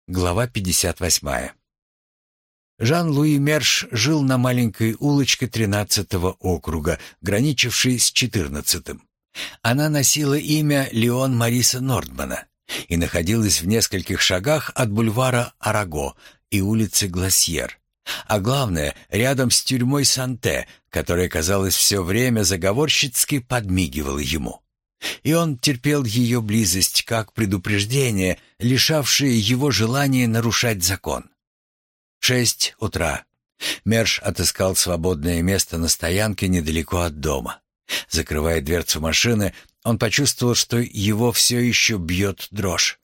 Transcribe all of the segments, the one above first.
Глава 58. Жан-Луи Мерш жил на маленькой улочке 13-го округа, граничившей с 14-м. Она носила имя Леон Мариса Нордмана и находилась в нескольких шагах от бульвара Араго и улицы Гласьер. А главное, рядом с тюрьмой Санте, которая, казалось, все время заговорщицки подмигивала ему. И он терпел ее близость как предупреждение, лишавшее его желания нарушать закон. 6 утра. Мерш отыскал свободное место на стоянке недалеко от дома. Закрывая дверцу машины, он почувствовал, что его все еще бьет дрожь.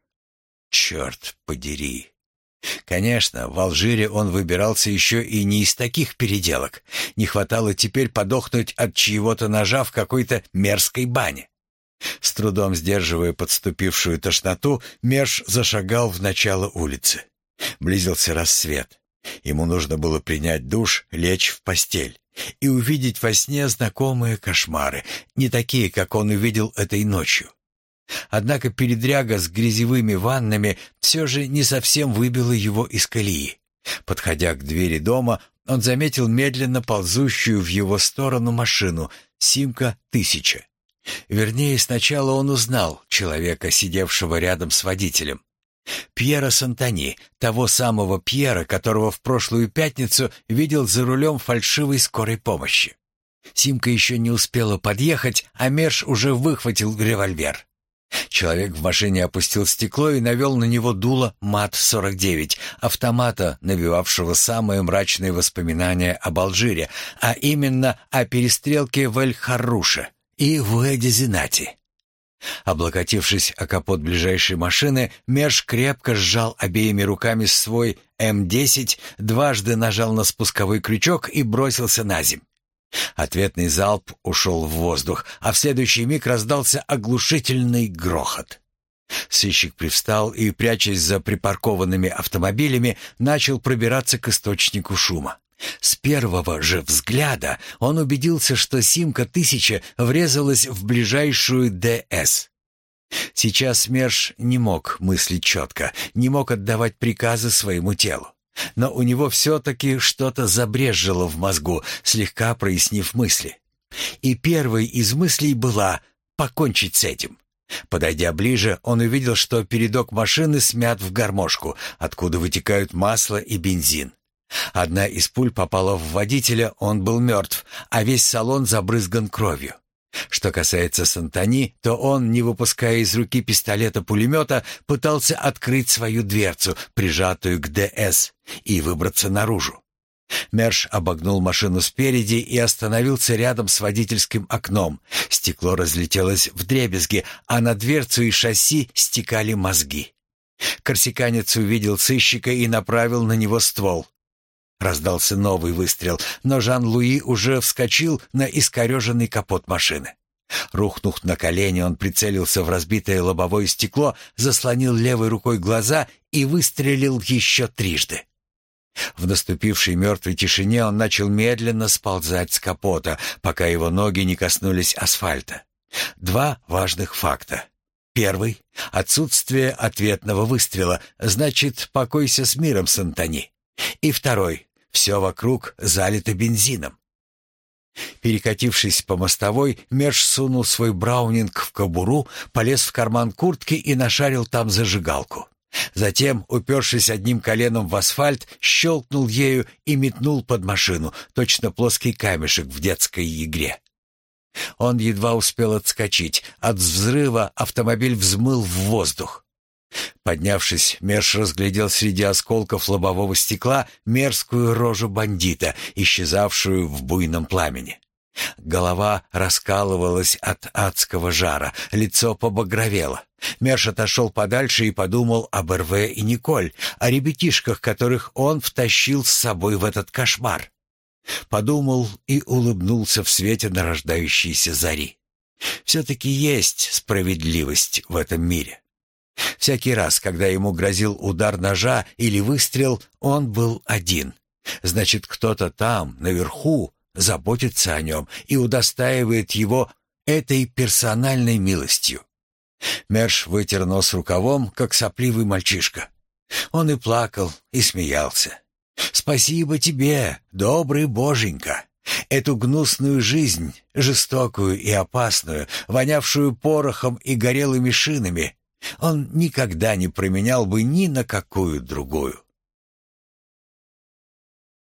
Черт подери! Конечно, в Алжире он выбирался еще и не из таких переделок. Не хватало теперь подохнуть от чьего-то ножа в какой-то мерзкой бане. С трудом сдерживая подступившую тошноту, Мерш зашагал в начало улицы. Близился рассвет. Ему нужно было принять душ, лечь в постель и увидеть во сне знакомые кошмары, не такие, как он увидел этой ночью. Однако передряга с грязевыми ваннами все же не совсем выбила его из колеи. Подходя к двери дома, он заметил медленно ползущую в его сторону машину «Симка-1000». Вернее, сначала он узнал человека, сидевшего рядом с водителем. Пьера Сантани, того самого Пьера, которого в прошлую пятницу видел за рулем фальшивой скорой помощи. Симка еще не успела подъехать, а Мерш уже выхватил револьвер. Человек в машине опустил стекло и навел на него дуло МАТ-49, автомата, навевавшего самые мрачные воспоминания об Алжире, а именно о перестрелке в Эль-Харруше и в Уэди-Зинати. Облокотившись о капот ближайшей машины, Мерш крепко сжал обеими руками свой М-10, дважды нажал на спусковой крючок и бросился на земь. Ответный залп ушел в воздух, а в следующий миг раздался оглушительный грохот. Сыщик привстал и, прячась за припаркованными автомобилями, начал пробираться к источнику шума. С первого же взгляда он убедился, что Симка-1000 врезалась в ближайшую ДС. Сейчас Мерш не мог мыслить четко, не мог отдавать приказы своему телу. Но у него все-таки что-то забрезжило в мозгу, слегка прояснив мысли. И первой из мыслей была покончить с этим. Подойдя ближе, он увидел, что передок машины смят в гармошку, откуда вытекают масло и бензин. Одна из пуль попала в водителя, он был мертв, а весь салон забрызган кровью. Что касается Сантани, то он, не выпуская из руки пистолета-пулемета, пытался открыть свою дверцу, прижатую к ДС, и выбраться наружу. Мерш обогнул машину спереди и остановился рядом с водительским окном. Стекло разлетелось вдребезги, а на дверцу и шасси стекали мозги. Корсиканец увидел сыщика и направил на него ствол. Раздался новый выстрел, но Жан-Луи уже вскочил на искореженный капот машины. Рухнув на колени, он прицелился в разбитое лобовое стекло, заслонил левой рукой глаза и выстрелил еще трижды. В наступившей мертвой тишине он начал медленно сползать с капота, пока его ноги не коснулись асфальта. Два важных факта. Первый — отсутствие ответного выстрела, значит, покойся с миром, Сантани. И второй — все вокруг залито бензином. Перекатившись по мостовой, Мерш сунул свой браунинг в кобуру, полез в карман куртки и нашарил там зажигалку. Затем, упершись одним коленом в асфальт, щелкнул ею и метнул под машину, точно плоский камешек в детской игре. Он едва успел отскочить. От взрыва автомобиль взмыл в воздух. Поднявшись, Мерш разглядел среди осколков лобового стекла мерзкую рожу бандита, исчезавшую в буйном пламени. Голова раскалывалась от адского жара, лицо побагровело. Мерш отошел подальше и подумал об Эрве и Николь, о ребятишках, которых он втащил с собой в этот кошмар. Подумал и улыбнулся в свете нарождающейся зари. Все-таки есть справедливость в этом мире. Всякий раз, когда ему грозил удар ножа или выстрел, он был один. Значит, кто-то там, наверху, заботится о нем и удостаивает его этой персональной милостью. Мерш вытер нос рукавом, как сопливый мальчишка. Он и плакал, и смеялся. «Спасибо тебе, добрый боженька! Эту гнусную жизнь, жестокую и опасную, вонявшую порохом и горелыми шинами, он никогда не променял бы ни на какую другую.